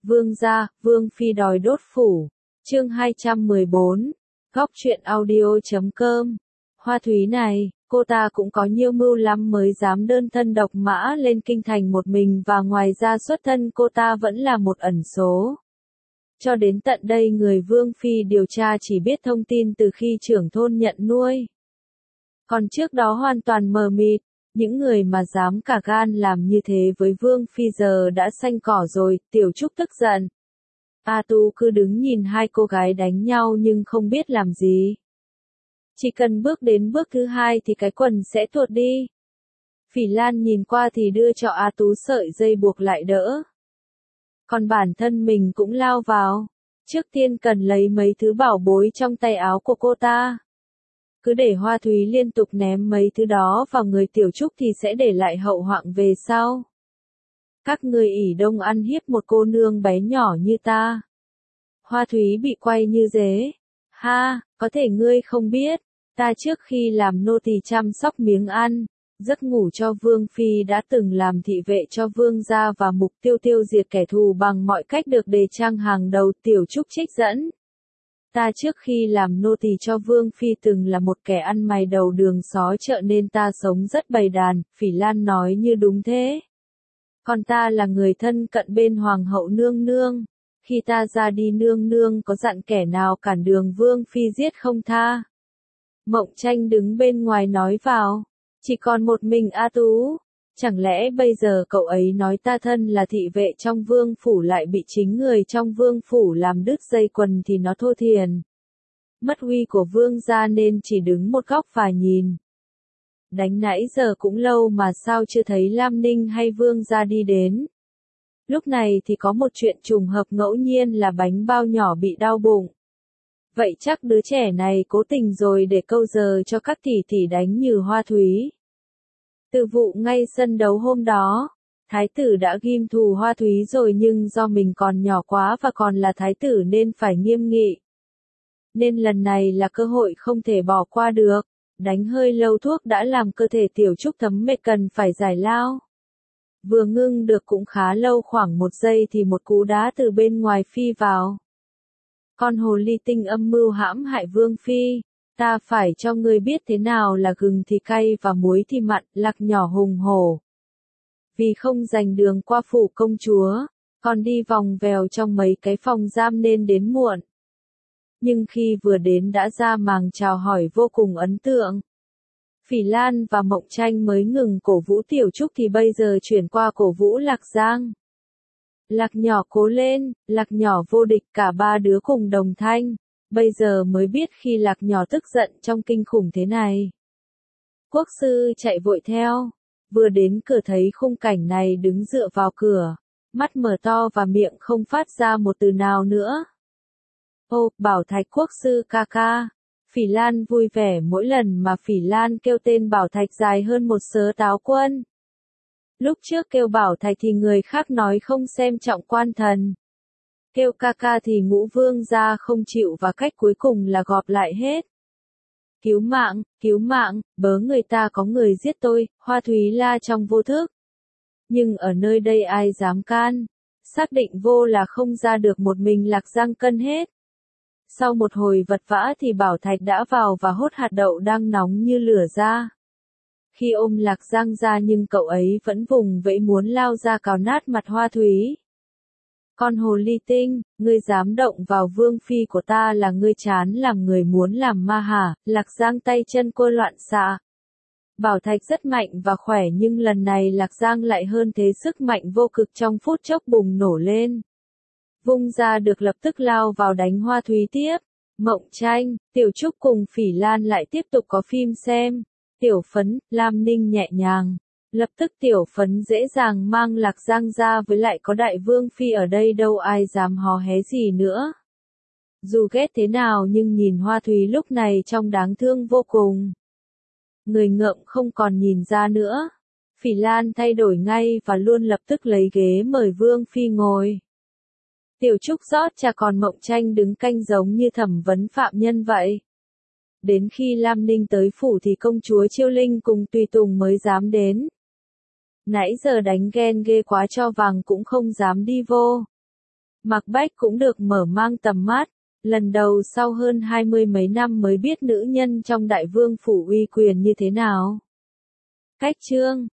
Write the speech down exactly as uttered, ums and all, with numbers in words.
Vương gia, Vương phi đòi đốt phủ. Chương hai trăm mười bốn. Góc truyện audio chấm com. Hoa Thúy này, cô ta cũng có nhiều mưu lắm mới dám đơn thân độc mã lên kinh thành một mình, và ngoài ra xuất thân cô ta vẫn là một ẩn số. Cho đến tận đây người Vương phi điều tra chỉ biết thông tin từ khi trưởng thôn nhận nuôi. Còn trước đó hoàn toàn mờ mịt. Những người mà dám cả gan làm như thế với Vương phi giờ đã xanh cỏ rồi. Tiểu Trúc tức giận. A Tu cứ đứng nhìn hai cô gái đánh nhau nhưng không biết làm gì. Chỉ cần bước đến bước thứ hai thì cái quần sẽ tuột đi. Phỉ Lan nhìn qua thì đưa cho A Tú sợi dây buộc lại đỡ. Còn bản thân mình cũng lao vào. Trước tiên cần lấy mấy thứ bảo bối trong tay áo của cô ta. Cứ để Hoa Thúy liên tục ném mấy thứ đó vào người Tiểu Trúc thì sẽ để lại hậu hoạn về sau. Các người ỷ đông ăn hiếp một cô nương bé nhỏ như ta. Hoa Thúy bị quay như dế. Ha, có thể ngươi không biết, ta trước khi làm nô tỳ chăm sóc miếng ăn, giấc ngủ cho Vương phi đã từng làm thị vệ cho Vương gia, và mục tiêu tiêu diệt kẻ thù bằng mọi cách được đề trang hàng đầu. Tiểu Trúc trích dẫn. Ta trước khi làm nô tỳ cho Vương phi từng là một kẻ ăn mày đầu đường xó chợ nên ta sống rất bầy đàn. Phỉ Lan nói như đúng thế. Còn ta là người thân cận bên Hoàng hậu nương nương. Khi ta ra đi nương nương có dặn kẻ nào cản đường Vương phi giết không tha. Mộng Tranh đứng bên ngoài nói vào. Chỉ còn một mình A Tú. Chẳng lẽ bây giờ cậu ấy nói ta thân là thị vệ trong vương phủ lại bị chính người trong vương phủ làm đứt dây quần thì nó thô thiền. Mất uy của vương gia nên chỉ đứng một góc và nhìn. Đánh nãy giờ cũng lâu mà sao chưa thấy Lam Ninh hay vương gia đi đến. Lúc này thì có một chuyện trùng hợp ngẫu nhiên là bánh bao nhỏ bị đau bụng. Vậy chắc đứa trẻ này cố tình rồi để câu giờ cho các tỷ tỷ đánh như Hoa Thúy. Từ vụ ngay sân đấu hôm đó, thái tử đã ghim thù Hoa Thúy rồi, nhưng do mình còn nhỏ quá và còn là thái tử nên phải nghiêm nghị. Nên lần này là cơ hội không thể bỏ qua được. Đánh hơi lâu thuốc đã làm cơ thể Tiểu Trúc thấm mệt cần phải giải lao. Vừa ngưng được cũng khá lâu, khoảng một giây thì một cú đá từ bên ngoài phi vào. Con hồ ly tinh âm mưu hãm hại Vương phi. Ta phải cho ngươi biết thế nào là gừng thì cay và muối thì mặn. Lạc nhỏ hùng hổ. Vì không giành đường qua phủ công chúa, còn đi vòng vèo trong mấy cái phòng giam nên đến muộn. Nhưng khi vừa đến đã ra màng chào hỏi vô cùng ấn tượng. Phỉ Lan và Mộng Tranh mới ngừng cổ vũ Tiểu Trúc thì bây giờ chuyển qua cổ vũ Lạc Giang. Lạc nhỏ cố lên, Lạc nhỏ vô địch, cả ba đứa cùng đồng thanh. Bây giờ mới biết khi Lạc nhỏ tức giận trong kinh khủng thế này. Quốc sư chạy vội theo. Vừa đến cửa thấy khung cảnh này, đứng dựa vào cửa. Mắt mở to và miệng không phát ra một từ nào nữa. Ô, Bảo Thạch quốc sư ca ca. Phỉ Lan vui vẻ mỗi lần mà Phỉ Lan kêu tên Bảo Thạch dài hơn một sớ táo quân. Lúc trước kêu Bảo Thạch thì người khác nói không xem trọng quan thần. Kêu ca ca thì Ngũ Vương gia không chịu và cách cuối cùng là gọp lại hết. Cứu mạng, cứu mạng, bớ người ta có người giết tôi, Hoa Thúy la trong vô thức. Nhưng ở nơi đây ai dám can, xác định vô là không ra được một mình Lạc Giang cân hết. Sau một hồi vật vã thì Bảo Thạch đã vào và hốt hạt đậu đang nóng như lửa ra. Khi ôm Lạc Giang ra nhưng cậu ấy vẫn vùng vẫy muốn lao ra cào nát mặt Hoa Thúy. Con hồ ly tinh, ngươi dám động vào vương phi của ta là ngươi chán làm người muốn làm ma hả? Lạc Giang tay chân cô loạn xạ. Bảo Thạch rất mạnh và khỏe nhưng lần này Lạc Giang lại hơn thế, sức mạnh vô cực trong phút chốc bùng nổ lên. Vung ra được lập tức lao vào đánh Hoa Thúy tiếp. Mộng Tranh, Tiểu Trúc cùng Phỉ Lan lại tiếp tục có phim xem. Tiểu Phấn, Lam Ninh nhẹ nhàng. Lập tức Tiểu Phấn dễ dàng mang Lạc Giang ra, với lại có đại vương phi ở đây đâu ai dám hò hé gì nữa. Dù ghét thế nào nhưng nhìn Hoa Thúy lúc này trông đáng thương vô cùng. Người ngợm không còn nhìn ra nữa. Phỉ Lan thay đổi ngay và luôn lập tức lấy ghế mời vương phi ngồi. Tiểu Trúc rót trà còn Mộng Tranh đứng canh giống như thẩm vấn phạm nhân vậy. Đến khi Lam Ninh tới phủ thì công chúa Chiêu Linh cùng tùy tùng mới dám đến. Nãy giờ đánh ghen ghê quá cho vàng cũng không dám đi vô. Mạc Bách cũng được mở mang tầm mắt, lần đầu sau hơn hai mươi mấy năm mới biết nữ nhân trong đại vương phủ uy quyền như thế nào. Cách chương